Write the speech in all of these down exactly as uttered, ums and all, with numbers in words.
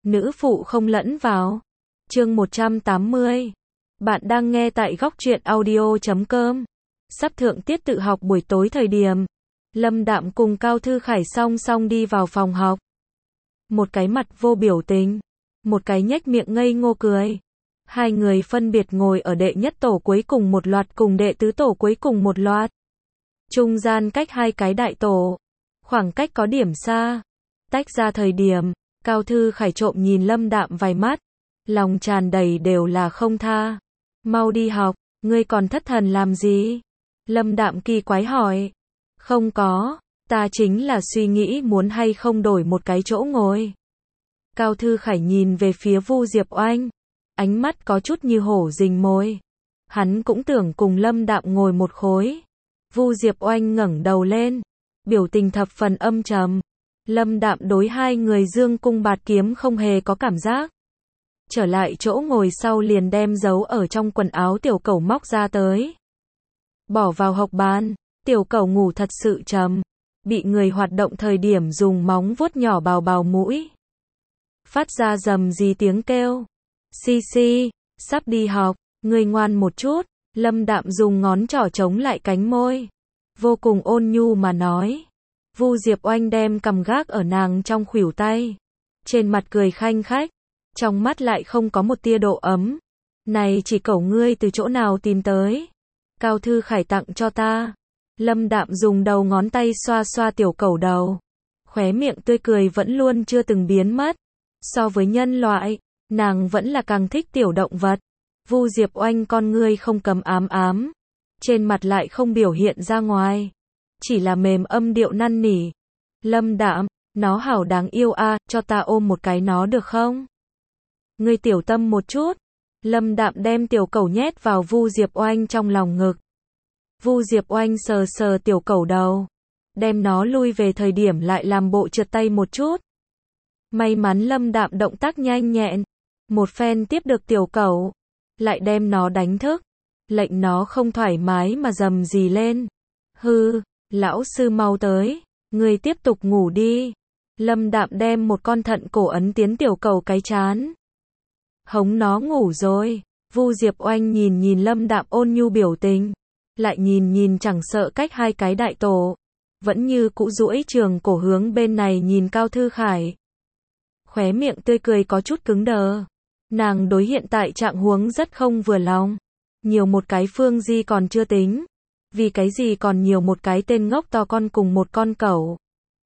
nữ phụ không lẫn vào. Chương một trăm tám mươi. Bạn đang nghe tại góc truyện audio chấm com. Sắp thượng tiết tự học buổi tối thời điểm, Lâm Đạm cùng Cao Thư Khải song song đi vào phòng học. Một cái mặt vô biểu tình, một cái nhếch miệng ngây ngô cười. Hai người phân biệt ngồi ở đệ nhất tổ cuối cùng một loạt cùng đệ tứ tổ cuối cùng một loạt. Trung gian cách hai cái đại tổ, khoảng cách có điểm xa. Tách ra thời điểm, Cao Thư Khải trộm nhìn Lâm Đạm vài mắt, lòng tràn đầy đều là không tha. Mau đi học, ngươi còn thất thần làm gì? Lâm Đạm kỳ quái hỏi. Không có, ta chính là suy nghĩ muốn hay không đổi một cái chỗ ngồi. Cao Thư Khải nhìn về phía Vu Diệp Oanh, ánh mắt có chút như hổ rình mồi. Hắn cũng tưởng cùng Lâm Đạm ngồi một khối. Vu Diệp Oanh ngẩng đầu lên, biểu tình thập phần âm trầm. Lâm Đạm đối hai người dương cung bạt kiếm không hề có cảm giác. Trở lại chỗ ngồi sau liền đem giấu ở trong quần áo tiểu cẩu móc ra tới. Bỏ vào hộc bàn, tiểu cẩu ngủ thật sự trầm. Bị người hoạt động thời điểm dùng móng vuốt nhỏ bào bào mũi. Phát ra rầm rì tiếng kêu. Si si, sắp đi học, ngươi ngoan một chút. Lâm Đạm dùng ngón trỏ chống lại cánh môi. Vô cùng ôn nhu mà nói. Vu Diệp Oanh đem cầm gác ở nàng trong khuỷu tay. Trên mặt cười khanh khách. Trong mắt lại không có một tia độ ấm. Này chỉ cẩu ngươi từ chỗ nào tìm tới? Cao Thư Khải tặng cho ta. Lâm Đạm dùng đầu ngón tay xoa xoa tiểu cẩu đầu. Khóe miệng tươi cười vẫn luôn chưa từng biến mất. So với nhân loại, nàng vẫn là càng thích tiểu động vật. Vu Diệp Oanh con ngươi không cấm ám ám. Trên mặt lại không biểu hiện ra ngoài. Chỉ là mềm âm điệu năn nỉ. Lâm Đạm, nó hảo đáng yêu a, à, cho ta ôm một cái nó được không? Ngươi tiểu tâm một chút. Lâm Đạm đem tiểu cẩu nhét vào Vu Diệp Oanh trong lòng ngực. Vu Diệp Oanh sờ sờ tiểu cẩu đầu. Đem nó lui về thời điểm lại làm bộ trượt tay một chút. May mắn Lâm Đạm động tác nhanh nhẹn. Một phen tiếp được tiểu cẩu. Lại đem nó đánh thức. Lệnh nó không thoải mái mà rầm rì lên. Hư, lão sư mau tới. Ngươi tiếp tục ngủ đi. Lâm Đạm đem một con thận cổ ấn tiến tiểu cẩu cái trán. Hống nó ngủ rồi. Vu Diệp Oanh nhìn nhìn Lâm Đạm ôn nhu biểu tình. Lại nhìn nhìn chẳng sợ cách hai cái đại tổ. Vẫn như cũ duỗi trường cổ hướng bên này nhìn Cao Thư Khải. Khóe miệng tươi cười có chút cứng đờ. Nàng đối hiện tại trạng huống rất không vừa lòng. Nhiều một cái Phương Di còn chưa tính. Vì cái gì còn nhiều một cái tên ngốc to con cùng một con cẩu.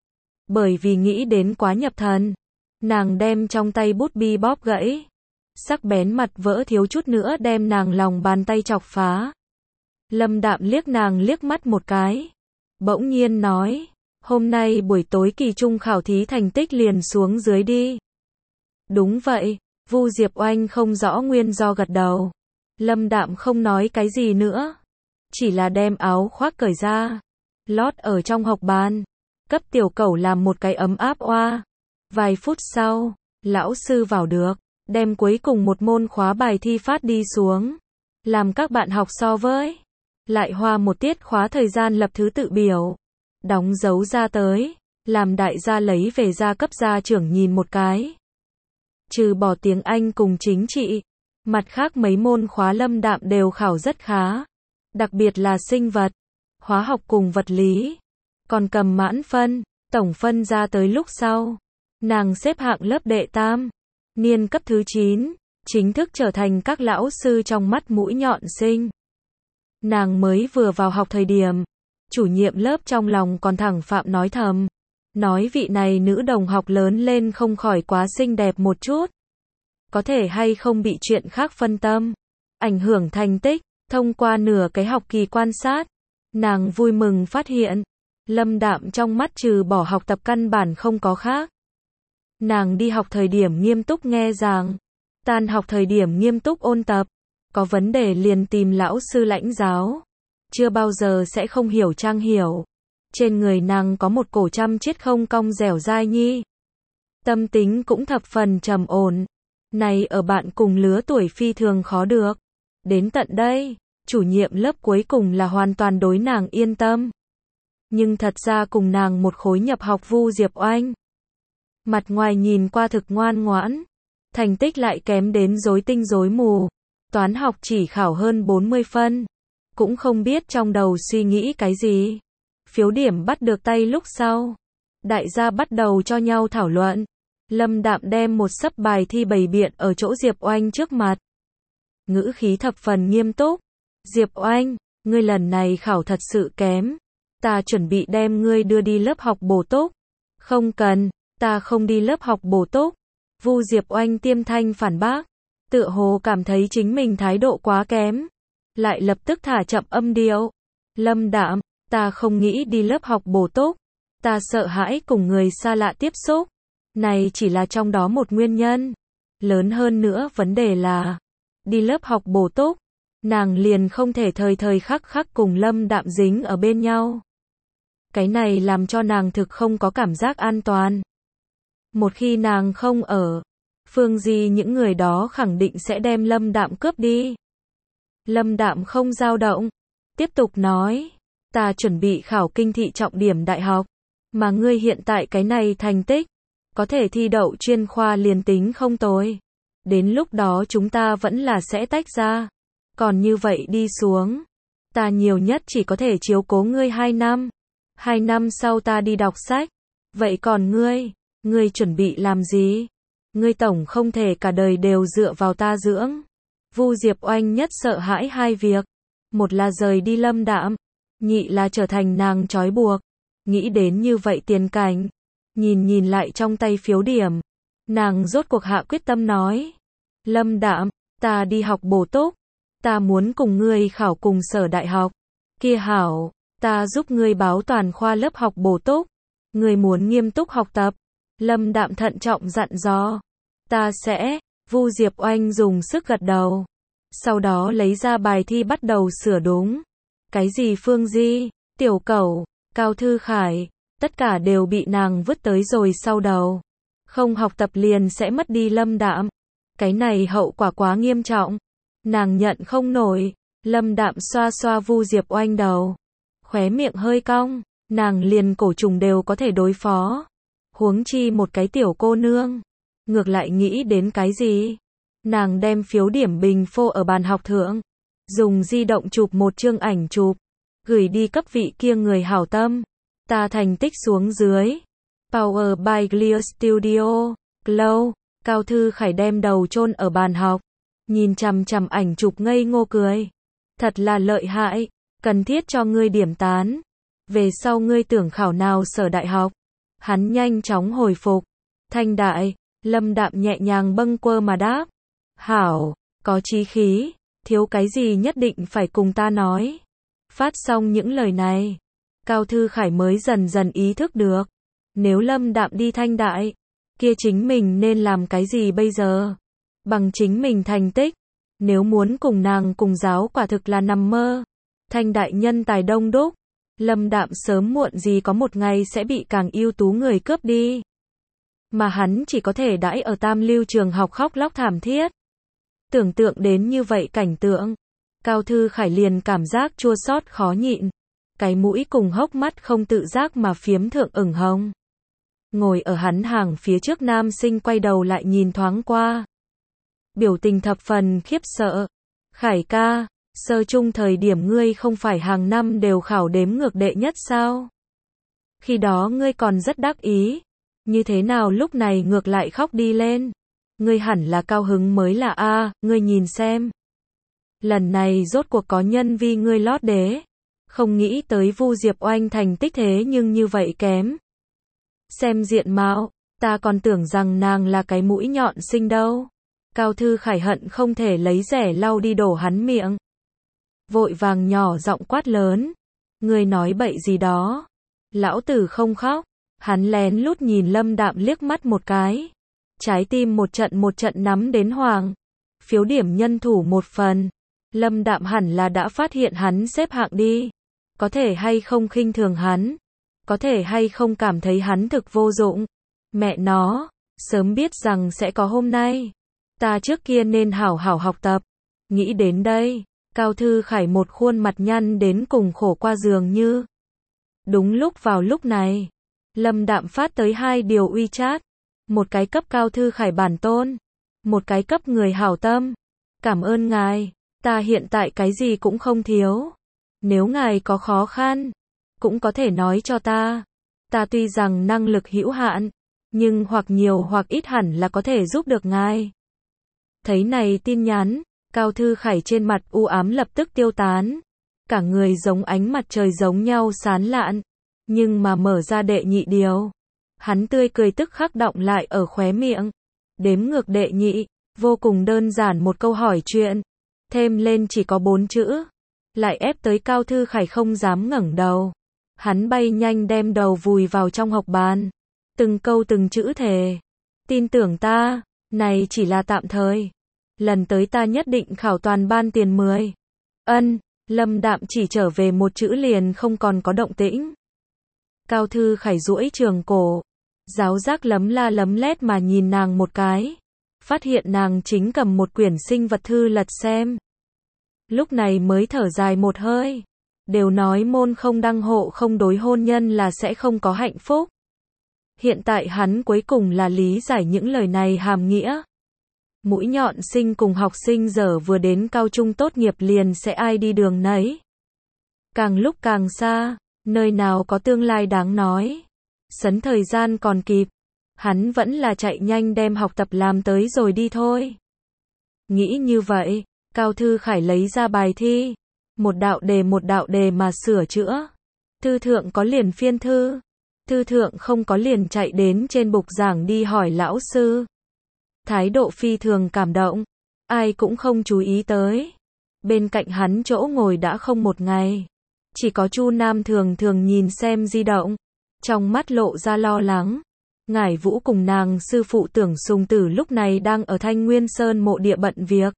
Bởi vì nghĩ đến quá nhập thần. Nàng đem trong tay bút bi bóp gãy. Sắc bén mặt vỡ thiếu chút nữa đem nàng lòng bàn tay chọc phá. Lâm Đạm liếc nàng liếc mắt một cái. Bỗng nhiên nói. Hôm nay buổi tối kỳ trung khảo thí thành tích liền xuống dưới đi. Đúng vậy. Vu Diệp Oanh không rõ nguyên do gật đầu. Lâm Đạm không nói cái gì nữa. Chỉ là đem áo khoác cởi ra. Lót ở trong học bàn. Cấp tiểu cẩu làm một cái ấm áp oa. Vài phút sau, lão sư vào được. Đem cuối cùng một môn khóa bài thi phát đi xuống. Làm các bạn học so với. Lại hoa một tiết khóa thời gian lập thứ tự biểu. Đóng dấu ra tới. Làm đại gia lấy về gia cấp gia trưởng nhìn một cái. Trừ bỏ tiếng Anh cùng chính trị. Mặt khác mấy môn khóa Lâm Đạm đều khảo rất khá. Đặc biệt là sinh vật, hóa học cùng vật lý. Còn cầm mãn phân, tổng phân ra tới lúc sau. Nàng xếp hạng lớp đệ tam. Niên cấp thứ chín, chính thức trở thành các lão sư trong mắt mũi nhọn sinh. Nàng mới vừa vào học thời điểm. Chủ nhiệm lớp trong lòng còn thẳng phạm nói thầm. Nói vị này nữ đồng học lớn lên không khỏi quá xinh đẹp một chút. Có thể hay không bị chuyện khác phân tâm. Ảnh hưởng thành tích. Thông qua nửa cái học kỳ quan sát. Nàng vui mừng phát hiện. Lâm Đạm trong mắt trừ bỏ học tập căn bản không có khác. Nàng đi học thời điểm nghiêm túc nghe giảng. Tan học thời điểm nghiêm túc ôn tập. Có vấn đề liền tìm lão sư lãnh giáo. Chưa bao giờ sẽ không hiểu trang hiểu. Trên người nàng có một cổ chăm chiết không cong dẻo dai nhi. Tâm tính cũng thập phần trầm ổn. Này ở bạn cùng lứa tuổi phi thường khó được. Đến tận đây, chủ nhiệm lớp cuối cùng là hoàn toàn đối nàng yên tâm. Nhưng thật ra cùng nàng một khối nhập học Vu Diệp Oanh. Mặt ngoài nhìn qua thực ngoan ngoãn, thành tích lại kém đến rối tinh rối mù. Toán học chỉ khảo hơn bốn mươi phân. Cũng không biết trong đầu suy nghĩ cái gì. Phiếu điểm bắt được tay lúc sau. Đại gia bắt đầu cho nhau thảo luận. Lâm Đạm đem một xấp bài thi bày biện ở chỗ Diệp Oanh trước mặt. Ngữ khí thập phần nghiêm túc. Diệp Oanh, ngươi lần này khảo thật sự kém. Ta chuẩn bị đem ngươi đưa đi lớp học bổ túc. Không cần, ta không đi lớp học bổ túc. Vu Diệp Oanh tiêm thanh phản bác. Tựa hồ cảm thấy chính mình thái độ quá kém. Lại lập tức thả chậm âm điệu. Lâm Đạm, ta không nghĩ đi lớp học bổ túc. Ta sợ hãi cùng người xa lạ tiếp xúc. Này chỉ là trong đó một nguyên nhân. Lớn hơn nữa vấn đề là, đi lớp học bổ túc, nàng liền không thể thời thời khắc khắc cùng Lâm Đạm dính ở bên nhau. Cái này làm cho nàng thực không có cảm giác an toàn. Một khi nàng không ở, Phương Di những người đó khẳng định sẽ đem Lâm Đạm cướp đi. Lâm Đạm không dao động, tiếp tục nói, ta chuẩn bị khảo kinh thị trọng điểm đại học, mà ngươi hiện tại cái này thành tích, có thể thi đậu chuyên khoa liền tính không tồi. Đến lúc đó chúng ta vẫn là sẽ tách ra. Còn như vậy đi xuống, ta nhiều nhất chỉ có thể chiếu cố ngươi hai năm. Hai năm sau ta đi đọc sách. Vậy còn ngươi, ngươi chuẩn bị làm gì? Ngươi tổng không thể cả đời đều dựa vào ta dưỡng. Vu Diệp Oanh nhất sợ hãi hai việc. Một là rời đi Lâm Đạm, nhị là trở thành nàng trói buộc. Nghĩ đến như vậy tiền cảnh, nhìn nhìn lại trong tay phiếu điểm, nàng rốt cuộc hạ quyết tâm nói. Lâm Đạm, ta đi học bổ túc, ta muốn cùng ngươi khảo cùng sở đại học. Kia hảo, ta giúp ngươi báo toàn khoa lớp học bổ túc. Ngươi muốn nghiêm túc học tập. Lâm Đạm thận trọng dặn dò. Ta sẽ, Vu Diệp Oanh dùng sức gật đầu. Sau đó lấy ra bài thi bắt đầu sửa đúng. Cái gì Phương Di, Tiểu Cẩu, Cao Thư Khải, tất cả đều bị nàng vứt tới rồi sau đầu. Không học tập liền sẽ mất đi Lâm Đạm. Cái này hậu quả quá nghiêm trọng. Nàng nhận không nổi. Lâm Đạm xoa xoa Vu Diệp Oanh đầu. Khóe miệng hơi cong. Nàng liền cổ trùng đều có thể đối phó. Huống chi một cái tiểu cô nương. Ngược lại nghĩ đến cái gì? Nàng đem phiếu điểm bình phô ở bàn học thượng. Dùng di động chụp một chương ảnh chụp. Gửi đi cấp vị kia người hảo tâm. Ta thành tích xuống dưới. Power by Clear Studio. Glow. Cao Thư Khải đem đầu chôn ở bàn học. Nhìn chằm chằm ảnh chụp ngây ngô cười. Thật là lợi hại. Cần thiết cho ngươi điểm tán. Về sau ngươi tưởng khảo nào sở đại học. Hắn nhanh chóng hồi phục. Thanh đại. Lâm Đạm nhẹ nhàng bâng quơ mà đáp. Hảo. Có chí khí. Thiếu cái gì nhất định phải cùng ta nói. Phát xong những lời này, Cao Thư Khải mới dần dần ý thức được. Nếu Lâm Đạm đi Thanh đại, kia chính mình nên làm cái gì bây giờ? Bằng chính mình thành tích, nếu muốn cùng nàng cùng giáo quả thực là nằm mơ. Thanh đại nhân tài đông đúc, Lâm Đạm sớm muộn gì có một ngày sẽ bị càng ưu tú người cướp đi. Mà hắn chỉ có thể đãi ở tam lưu trường học khóc lóc thảm thiết. Tưởng tượng đến như vậy cảnh tượng, Cao Thư Khải liền cảm giác chua xót khó nhịn. Cái mũi cùng hốc mắt không tự giác mà phiếm thượng ửng hồng. Ngồi ở hắn hàng phía trước nam sinh quay đầu lại nhìn thoáng qua. Biểu tình thập phần khiếp sợ. Khải ca, sơ chung thời điểm ngươi không phải hàng năm đều khảo đếm ngược đệ nhất sao? Khi đó ngươi còn rất đắc ý. Như thế nào lúc này ngược lại khóc đi lên? Ngươi hẳn là cao hứng mới là a, ngươi nhìn xem. Lần này rốt cuộc có nhân vi ngươi lót đế. Không nghĩ tới Vu Diệp Oanh thành tích thế nhưng như vậy kém. Xem diện mạo, ta còn tưởng rằng nàng là cái mũi nhọn xinh đâu. Cao Thư Khải hận không thể lấy rẻ lau đi đổ hắn miệng. Vội vàng nhỏ giọng quát lớn. Ngươi nói bậy gì đó. Lão tử không khóc. Hắn lén lút nhìn Lâm Đạm liếc mắt một cái. Trái tim một trận một trận nắm đến hoàng. Phiếu điểm nhân thủ một phần. Lâm Đạm hẳn là đã phát hiện hắn xếp hạng đi. Có thể hay không khinh thường hắn. Có thể hay không cảm thấy hắn thực vô dụng. Mẹ nó, sớm biết rằng sẽ có hôm nay. Ta trước kia nên hảo hảo học tập. Nghĩ đến đây, Cao Thư Khải một khuôn mặt nhăn đến cùng khổ qua giường như. Đúng lúc vào lúc này, Lâm Đạm phát tới hai điều WeChat. Một cái cấp Cao Thư Khải bản tôn. Một cái cấp người hảo tâm. Cảm ơn ngài, ta hiện tại cái gì cũng không thiếu. Nếu ngài có khó khăn, cũng có thể nói cho ta. Ta tuy rằng năng lực hữu hạn, nhưng hoặc nhiều hoặc ít hẳn là có thể giúp được ngài. Thấy này tin nhắn, Cao Thư Khải trên mặt u ám lập tức tiêu tán. Cả người giống ánh mặt trời giống nhau sáng lạn. Nhưng mà mở ra đệ nhị điều. Hắn tươi cười tức khắc đọng lại ở khóe miệng. Đếm ngược đệ nhị, vô cùng đơn giản một câu hỏi chuyện. Thêm lên chỉ có bốn chữ. Lại ép tới Cao Thư Khải không dám ngẩng đầu. Hắn bay nhanh đem đầu vùi vào trong học bàn. Từng câu từng chữ thề. Tin tưởng ta, này chỉ là tạm thời. Lần tới ta nhất định khảo toàn ban tiền mười. Ân, Lâm Đạm chỉ trở về một chữ liền không còn có động tĩnh. Cao Thư Khải duỗi trường cổ. Giáo giác lấm la lấm lét mà nhìn nàng một cái. Phát hiện nàng chính cầm một quyển sinh vật thư lật xem. Lúc này mới thở dài một hơi. Đều nói môn không đăng hộ không đối hôn nhân là sẽ không có hạnh phúc. Hiện tại hắn cuối cùng là lý giải những lời này hàm nghĩa. Mũi nhọn sinh cùng học sinh giờ vừa đến cao trung tốt nghiệp liền sẽ ai đi đường nấy. Càng lúc càng xa, nơi nào có tương lai đáng nói. Sấn thời gian còn kịp. Hắn vẫn là chạy nhanh đem học tập làm tới rồi đi thôi. Nghĩ như vậy, Cao Thư Khải lấy ra bài thi. Một đạo đề một đạo đề mà sửa chữa. Thư thượng có liền phiên thư. Thư thượng không có liền chạy đến trên bục giảng đi hỏi lão sư. Thái độ phi thường cảm động. Ai cũng không chú ý tới. Bên cạnh hắn chỗ ngồi đã không một ngày. Chỉ có Chu Nam thường thường nhìn xem di động. Trong mắt lộ ra lo lắng. Ngải Vũ cùng nàng sư phụ Tưởng Sùng Tử lúc này đang ở Thanh Nguyên Sơn mộ địa bận việc.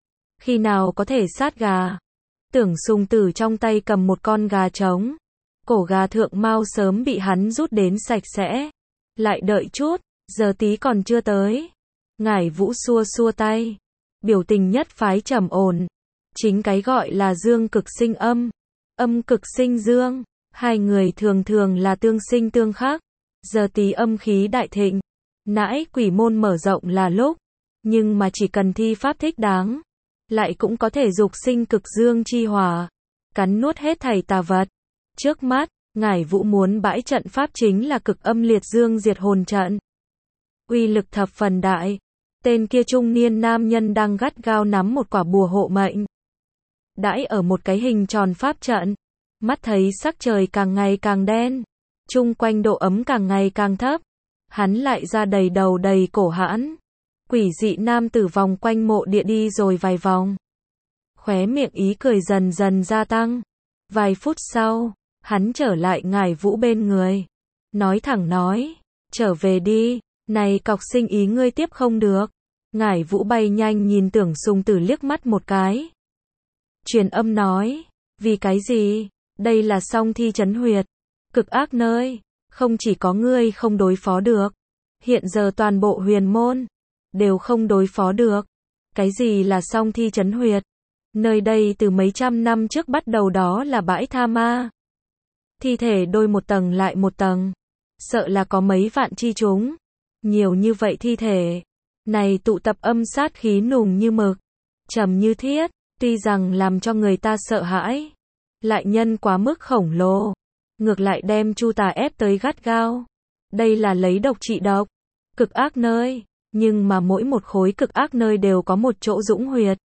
Khi nào có thể sát gà? Tưởng Sùng Tử trong tay cầm một con gà trống. Cổ gà thượng mao sớm bị hắn rút đến sạch sẽ. Lại đợi chút, giờ tí còn chưa tới. Ngải Vũ xua xua tay. Biểu tình nhất phái trầm ổn. Chính cái gọi là dương cực sinh âm. Âm cực sinh dương. Hai người thường thường là tương sinh tương khắc. Giờ tí âm khí đại thịnh. Nãi quỷ môn mở rộng là lúc. Nhưng mà chỉ cần thi pháp thích đáng. Lại cũng có thể dục sinh cực dương chi hỏa. Cắn nuốt hết thảy tà vật. Trước mắt, Ngải Vũ muốn bãi trận pháp chính là cực âm liệt dương diệt hồn trận. Uy lực thập phần đại. Tên kia trung niên nam nhân đang gắt gao nắm một quả bùa hộ mệnh. Đãi ở một cái hình tròn pháp trận. Mắt thấy sắc trời càng ngày càng đen. Chung quanh độ ấm càng ngày càng thấp. Hắn lại ra đầy đầu đầy cổ hãn. Quỷ dị nam tử vòng quanh mộ địa đi rồi vài vòng. Khóe miệng ý cười dần dần gia tăng. Vài phút sau, hắn trở lại Ngải Vũ bên người. Nói thẳng nói, trở về đi, này cọc sinh ý ngươi tiếp không được. Ngải Vũ bay nhanh nhìn Tưởng Sùng Tử liếc mắt một cái. Truyền âm nói, vì cái gì, đây là song thi trấn huyệt. Cực ác nơi, không chỉ có ngươi không đối phó được. Hiện giờ toàn bộ huyền môn, đều không đối phó được. Cái gì là song thi trấn huyệt? Nơi đây từ mấy trăm năm trước bắt đầu đó là bãi tha ma. Thi thể đôi một tầng lại một tầng. Sợ là có mấy vạn chi chúng. Nhiều như vậy thi thể. Này tụ tập âm sát khí nùng như mực. Trầm như thiết. Tuy rằng làm cho người ta sợ hãi. Lại nhân quá mức khổng lồ. Ngược lại đem Chu Tà ép tới gắt gao. Đây là lấy độc trị độc. Cực ác nơi. Nhưng mà mỗi một khối cực ác nơi đều có một chỗ dũng huyệt.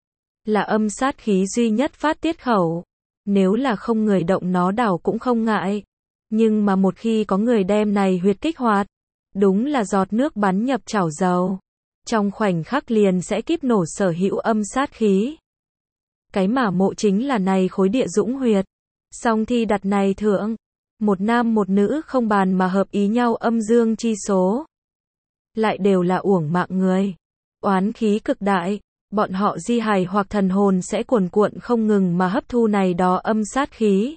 Là âm sát khí duy nhất phát tiết khẩu. Nếu là không người động nó đảo cũng không ngại. Nhưng mà một khi có người đem này huyệt kích hoạt. Đúng là giọt nước bắn nhập chảo dầu. Trong khoảnh khắc liền sẽ kíp nổ sở hữu âm sát khí. Cái mà mộ chính là này khối địa dũng huyệt. Song thi đặt này thượng. Một nam một nữ không bàn mà hợp ý nhau âm dương chi số. Lại đều là uổng mạng người. Oán khí cực đại. Bọn họ di hài hoặc thần hồn sẽ cuồn cuộn không ngừng mà hấp thu này đó âm sát khí.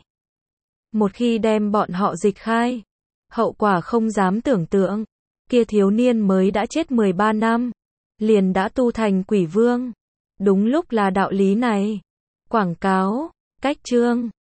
Một khi đem bọn họ dịch khai. Hậu quả không dám tưởng tượng. Kia thiếu niên mới đã chết mười ba năm. Liền đã tu thành quỷ vương. Đúng lúc là đạo lý này. Quảng cáo. Cách chương.